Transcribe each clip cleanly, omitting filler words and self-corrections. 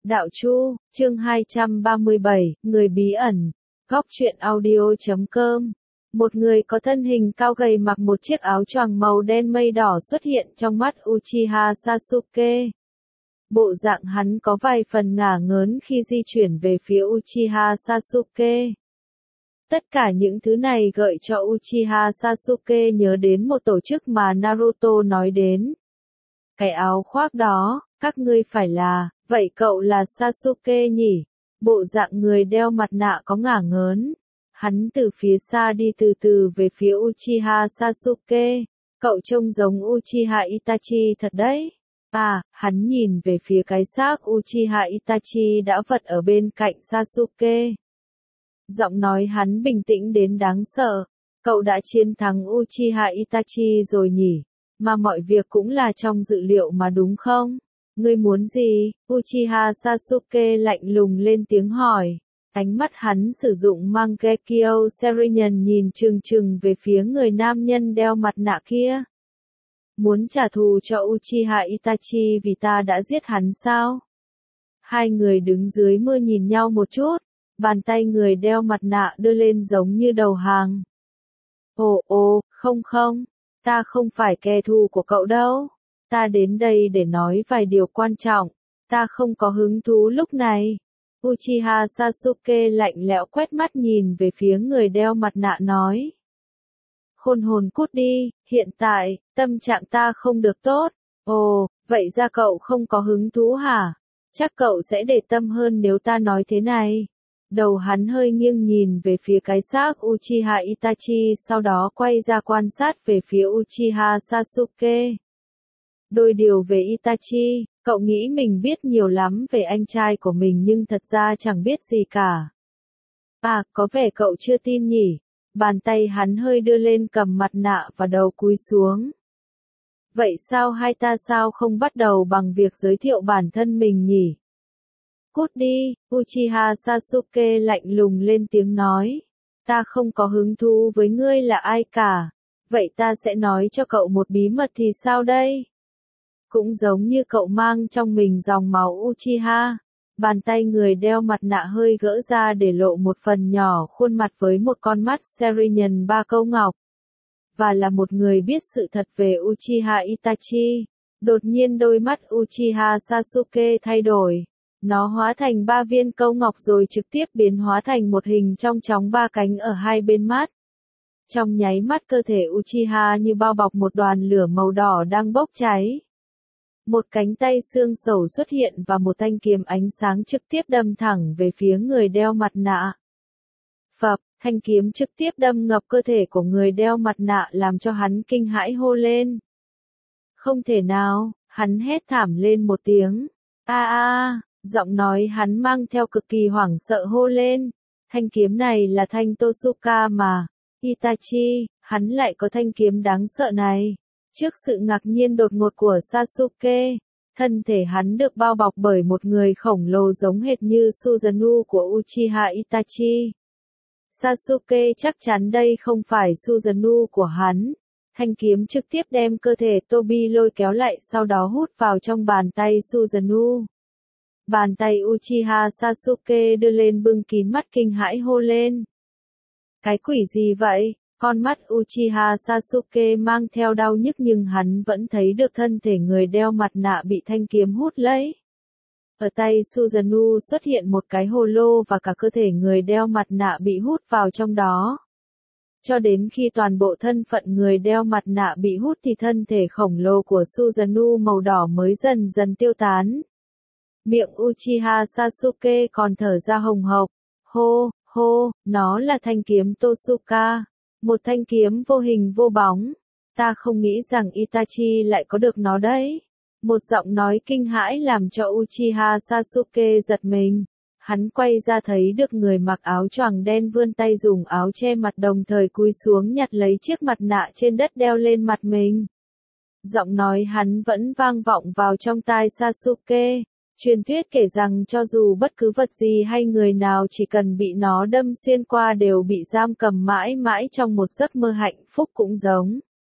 Đạo Chu, chương 237, Người bí ẩn. Góc truyện audio.com. Một người có thân hình cao gầy mặc một chiếc áo choàng màu đen mây đỏ xuất hiện trong mắt Uchiha Sasuke. Bộ dạng hắn có vài phần ngả ngớn khi di chuyển về phía Uchiha Sasuke. Tất cả những thứ này gợi cho Uchiha Sasuke nhớ đến một tổ chức mà Naruto nói đến. Cái áo khoác đó, các ngươi phải là, vậy cậu là Sasuke nhỉ? Bộ dạng người đeo mặt nạ có ngả ngớn. Hắn từ phía xa đi từ từ về phía Uchiha Sasuke. Cậu trông giống Uchiha Itachi thật đấy. À, hắn nhìn về phía cái xác Uchiha Itachi đã vật ở bên cạnh Sasuke. Giọng nói hắn bình tĩnh đến đáng sợ. Cậu đã chiến thắng Uchiha Itachi rồi nhỉ? Mà mọi việc cũng là trong dự liệu mà đúng không? Ngươi muốn gì? Uchiha Sasuke lạnh lùng lên tiếng hỏi. Ánh mắt hắn sử dụng Mangekyo Sharingan nhìn chừng chừng về phía người nam nhân đeo mặt nạ kia. Muốn trả thù cho Uchiha Itachi vì ta đã giết hắn sao? Hai người đứng dưới mưa nhìn nhau một chút. Bàn tay người đeo mặt nạ đưa lên giống như đầu hàng. Ồ, không. Ta không phải kẻ thù của cậu đâu. Ta đến đây để nói vài điều quan trọng. Ta không có hứng thú lúc này. Uchiha Sasuke lạnh lẽo quét mắt nhìn về phía người đeo mặt nạ nói. Khôn hồn cút đi, hiện tại, tâm trạng ta không được tốt. Ồ, vậy ra cậu không có hứng thú hả? Chắc cậu sẽ để tâm hơn nếu ta nói thế này. Đầu hắn hơi nghiêng nhìn về phía cái xác Uchiha Itachi, sau đó quay ra quan sát về phía Uchiha Sasuke. Đôi điều về Itachi, cậu nghĩ mình biết nhiều lắm về anh trai của mình nhưng thật ra chẳng biết gì cả. À, có vẻ cậu chưa tin nhỉ? Bàn tay hắn hơi đưa lên cầm mặt nạ và đầu cúi xuống. Vậy sao hai ta sao không bắt đầu bằng việc giới thiệu bản thân mình nhỉ? Cút đi, Uchiha Sasuke lạnh lùng lên tiếng nói. Ta không có hứng thú với ngươi là ai cả. Vậy ta sẽ nói cho cậu một bí mật thì sao đây? Cũng giống như cậu mang trong mình dòng máu Uchiha. Bàn tay người đeo mặt nạ hơi gỡ ra để lộ một phần nhỏ khuôn mặt với một con mắt Sharingan ba câu ngọc. Và là một người biết sự thật về Uchiha Itachi. Đột nhiên đôi mắt Uchiha Sasuke thay đổi. Nó hóa thành 3 viên câu ngọc rồi trực tiếp biến hóa thành một hình trong chóng 3 cánh ở hai bên mắt. Trong nháy mắt cơ thể Uchiha như bao bọc một đoàn lửa màu đỏ đang bốc cháy. Một cánh tay xương sầu xuất hiện và một thanh kiếm ánh sáng trực tiếp đâm thẳng về phía người đeo mặt nạ. Phập, thanh kiếm trực tiếp đâm ngập cơ thể của người đeo mặt nạ làm cho hắn kinh hãi hô lên. Không thể nào, hắn hét thảm lên một tiếng. Giọng nói hắn mang theo cực kỳ hoảng sợ hô lên. Thanh kiếm này là thanh Tosuka mà. Itachi, hắn lại có thanh kiếm đáng sợ này. Trước sự ngạc nhiên đột ngột của Sasuke, thân thể hắn được bao bọc bởi một người khổng lồ giống hệt như Susanoo của Uchiha Itachi. Sasuke chắc chắn đây không phải Susanoo của hắn. Thanh kiếm trực tiếp đem cơ thể Tobi lôi kéo lại sau đó hút vào trong bàn tay Susanoo. Bàn tay Uchiha Sasuke đưa lên bưng kín mắt kinh hãi hô lên. Cái quỷ gì vậy? Con mắt Uchiha Sasuke mang theo đau nhức nhưng hắn vẫn thấy được thân thể người đeo mặt nạ bị thanh kiếm hút lấy. Ở tay Susanoo xuất hiện một cái hồ lô và cả cơ thể người đeo mặt nạ bị hút vào trong đó. Cho đến khi toàn bộ thân phận người đeo mặt nạ bị hút thì thân thể khổng lồ của Susanoo màu đỏ mới dần dần tiêu tán. Miệng Uchiha Sasuke còn thở ra hồng hộc. Hô, nó là thanh kiếm Tosuka. Một thanh kiếm vô hình vô bóng. Ta không nghĩ rằng Itachi lại có được nó đấy. Một giọng nói kinh hãi làm cho Uchiha Sasuke giật mình. Hắn quay ra thấy được người mặc áo choàng đen vươn tay dùng áo che mặt đồng thời cúi xuống nhặt lấy chiếc mặt nạ trên đất đeo lên mặt mình. Giọng nói hắn vẫn vang vọng vào trong tai Sasuke. Truyền thuyết kể rằng cho dù bất cứ vật gì hay người nào chỉ cần bị nó đâm xuyên qua đều bị giam cầm mãi mãi trong một giấc mơ hạnh phúc cũng giống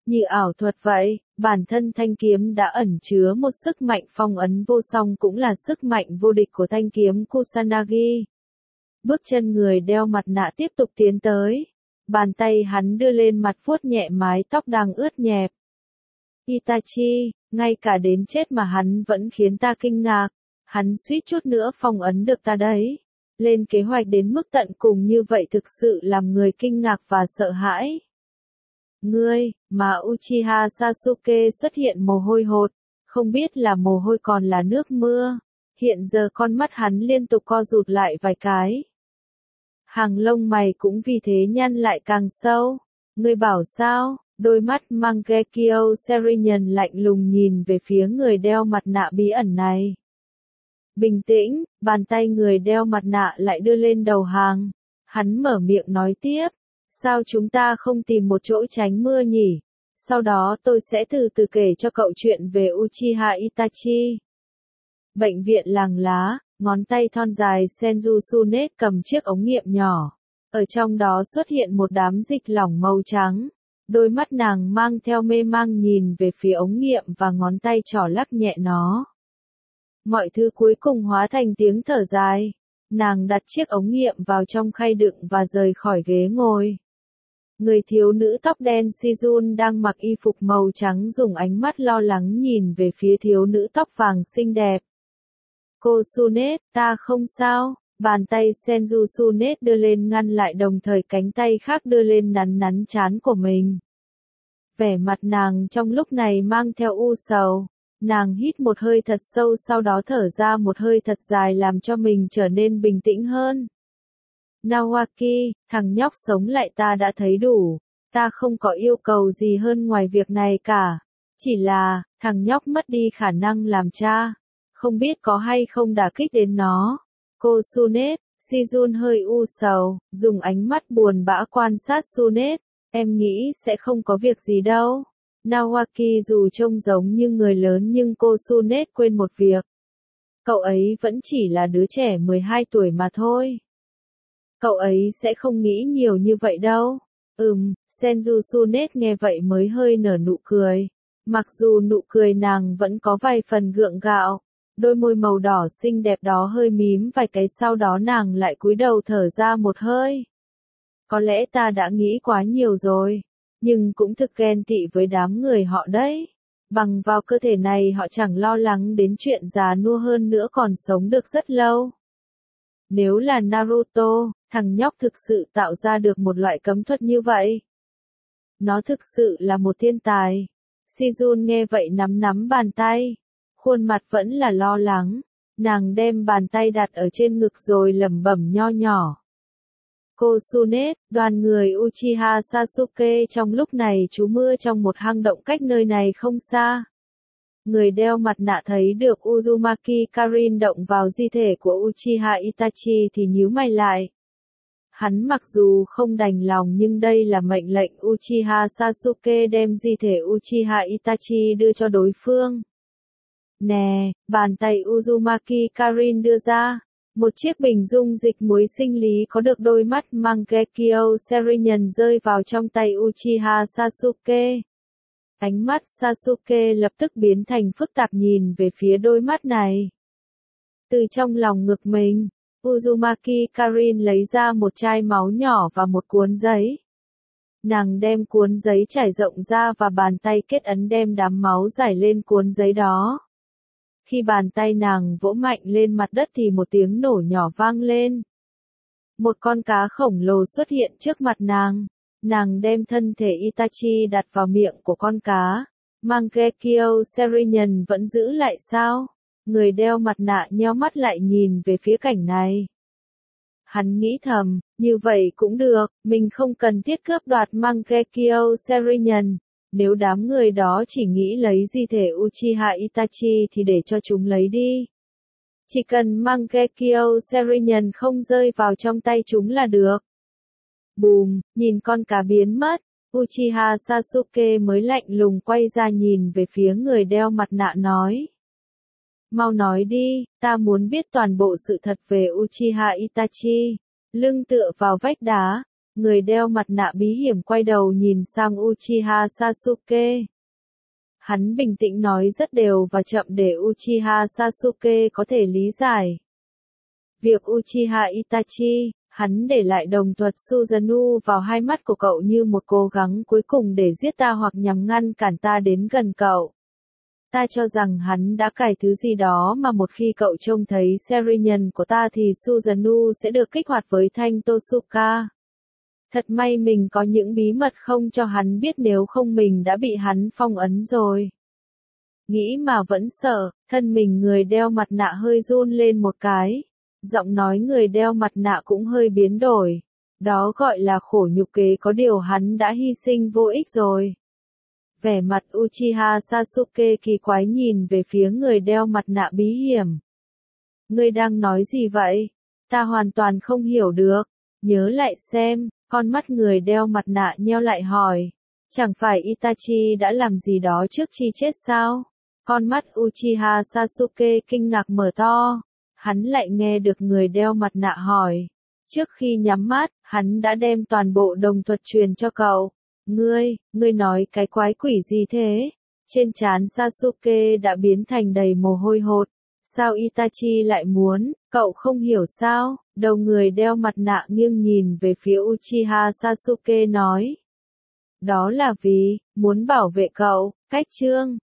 Như ảo thuật vậy, bản thân thanh kiếm đã ẩn chứa một sức mạnh phong ấn vô song cũng là sức mạnh vô địch của thanh kiếm Kusanagi. Bước chân người đeo mặt nạ tiếp tục tiến tới. Bàn tay hắn đưa lên mặt vuốt nhẹ mái tóc đang ướt nhẹp. Itachi, ngay cả đến chết mà hắn vẫn khiến ta kinh ngạc. Hắn suýt chút nữa phong ấn được ta đấy. Lên kế hoạch đến mức tận cùng như vậy thực sự làm người kinh ngạc và sợ hãi. Ngươi, mà Uchiha Sasuke xuất hiện mồ hôi hột, không biết là mồ hôi còn là nước mưa. Hiện giờ con mắt hắn liên tục co rụt lại vài cái. Hàng lông mày cũng vì thế nhăn lại càng sâu. Ngươi bảo sao? Đôi mắt Mangekyo Sheringan lạnh lùng nhìn về phía người đeo mặt nạ bí ẩn này. Bình tĩnh, bàn tay người đeo mặt nạ lại đưa lên đầu hàng. Hắn mở miệng nói tiếp. Sao chúng ta không tìm một chỗ tránh mưa nhỉ? Sau đó tôi sẽ từ từ kể cho cậu chuyện về Uchiha Itachi. Bệnh viện làng lá, ngón tay thon dài Senju Tsunet cầm chiếc ống nghiệm nhỏ. Ở trong đó xuất hiện một đám dịch lỏng màu trắng. Đôi mắt nàng mang theo mê mang nhìn về phía ống nghiệm và ngón tay trỏ lắc nhẹ nó. Mọi thứ cuối cùng hóa thành tiếng thở dài. Nàng đặt chiếc ống nghiệm vào trong khay đựng và rời khỏi ghế ngồi. Người thiếu nữ tóc đen Sejun đang mặc y phục màu trắng dùng ánh mắt lo lắng nhìn về phía thiếu nữ tóc vàng xinh đẹp. Cô Tsunet, ta không sao. Bàn tay Senju Tsunet đưa lên ngăn lại đồng thời cánh tay khác đưa lên nắn nắn trán của mình. Vẻ mặt nàng trong lúc này mang theo u sầu. Nàng hít một hơi thật sâu sau đó thở ra một hơi thật dài làm cho mình trở nên bình tĩnh hơn. Nawaki, thằng nhóc sống lại ta đã thấy đủ. Ta không có yêu cầu gì hơn ngoài việc này cả. Chỉ là, thằng nhóc mất đi khả năng làm cha. Không biết có hay không đả kích đến nó. Cô Tsunet, Sejun hơi u sầu, dùng ánh mắt buồn bã quan sát Tsunet. Em nghĩ sẽ không có việc gì đâu. Nawaki dù trông giống như người lớn nhưng cô Tsunet quên một việc. Cậu ấy vẫn chỉ là đứa trẻ 12 tuổi mà thôi. Cậu ấy sẽ không nghĩ nhiều như vậy đâu. Senju Tsunet nghe vậy mới hơi nở nụ cười. Mặc dù nụ cười nàng vẫn có vài phần gượng gạo. Đôi môi màu đỏ xinh đẹp đó hơi mím vài cái sau đó nàng lại cúi đầu thở ra một hơi. Có lẽ ta đã nghĩ quá nhiều rồi. Nhưng cũng thực ghen tị với đám người họ đấy. Bằng vào cơ thể này họ chẳng lo lắng đến chuyện già nua hơn nữa còn sống được rất lâu. Nếu là Naruto, thằng nhóc thực sự tạo ra được một loại cấm thuật như vậy. Nó thực sự là một thiên tài. Sejun nghe vậy nắm nắm bàn tay. Khuôn mặt vẫn là lo lắng. Nàng đem bàn tay đặt ở trên ngực rồi lẩm bẩm nho nhỏ. Cô Tsunet, đoàn người Uchiha Sasuke trong lúc này trú mưa trong một hang động cách nơi này không xa. Người đeo mặt nạ thấy được Uzumaki Karin động vào di thể của Uchiha Itachi thì nhíu mày lại. Hắn mặc dù không đành lòng nhưng đây là mệnh lệnh Uchiha Sasuke đem di thể Uchiha Itachi đưa cho đối phương. Nè, bàn tay Uzumaki Karin đưa ra. Một chiếc bình dung dịch muối sinh lý có được đôi mắt Mangekyo Sheringan rơi vào trong tay Uchiha Sasuke. Ánh mắt Sasuke lập tức biến thành phức tạp nhìn về phía đôi mắt này. Từ trong lòng ngực mình, Uzumaki Karin lấy ra một chai máu nhỏ và một cuốn giấy. Nàng đem cuốn giấy trải rộng ra và bàn tay kết ấn đem đám máu rải lên cuốn giấy đó. Khi bàn tay nàng vỗ mạnh lên mặt đất thì một tiếng nổ nhỏ vang lên. Một con cá khổng lồ xuất hiện trước mặt nàng. Nàng đem thân thể Itachi đặt vào miệng của con cá. Mangekyo Sheringan vẫn giữ lại sao? Người đeo mặt nạ nheo mắt lại nhìn về phía cảnh này. Hắn nghĩ thầm, như vậy cũng được, mình không cần thiết cướp đoạt Mangekyo Sheringan. Nếu đám người đó chỉ nghĩ lấy di thể Uchiha Itachi thì để cho chúng lấy đi. Chỉ cần Mangekyo Sheringan không rơi vào trong tay chúng là được. Bùm, nhìn con cá biến mất, Uchiha Sasuke mới lạnh lùng quay ra nhìn về phía người đeo mặt nạ nói. Mau nói đi, ta muốn biết toàn bộ sự thật về Uchiha Itachi. Lưng tựa vào vách đá, Người đeo mặt nạ bí hiểm quay đầu nhìn sang Uchiha Sasuke. Hắn bình tĩnh nói rất đều và chậm để Uchiha Sasuke có thể lý giải. Việc Uchiha Itachi, hắn để lại đồng thuật Susanoo vào hai mắt của cậu như một cố gắng cuối cùng để giết ta hoặc nhằm ngăn cản ta đến gần cậu. Ta cho rằng hắn đã cài thứ gì đó mà một khi cậu trông thấy Sharingan của ta thì Susanoo sẽ được kích hoạt với thanh Totsuka. Thật may mình có những bí mật không cho hắn biết, nếu không mình đã bị hắn phong ấn rồi. Nghĩ mà vẫn sợ, thân mình người đeo mặt nạ hơi run lên một cái. Giọng nói người đeo mặt nạ cũng hơi biến đổi. Đó gọi là khổ nhục kế, có điều hắn đã hy sinh vô ích rồi. Vẻ mặt Uchiha Sasuke kỳ quái nhìn về phía người đeo mặt nạ bí hiểm. Ngươi đang nói gì vậy? Ta hoàn toàn không hiểu được. Nhớ lại xem, con mắt người đeo mặt nạ nheo lại hỏi. Chẳng phải Itachi đã làm gì đó trước khi chết sao? Con mắt Uchiha Sasuke kinh ngạc mở to. Hắn lại nghe được người đeo mặt nạ hỏi. Trước khi nhắm mắt, hắn đã đem toàn bộ đồng thuật truyền cho cậu. Ngươi nói cái quái quỷ gì thế? Trên trán Sasuke đã biến thành đầy mồ hôi hột. Sao Itachi lại muốn, cậu không hiểu sao? Đầu người đeo mặt nạ nghiêng nhìn về phía Uchiha Sasuke nói. Đó là vì, muốn bảo vệ cậu, cách chương.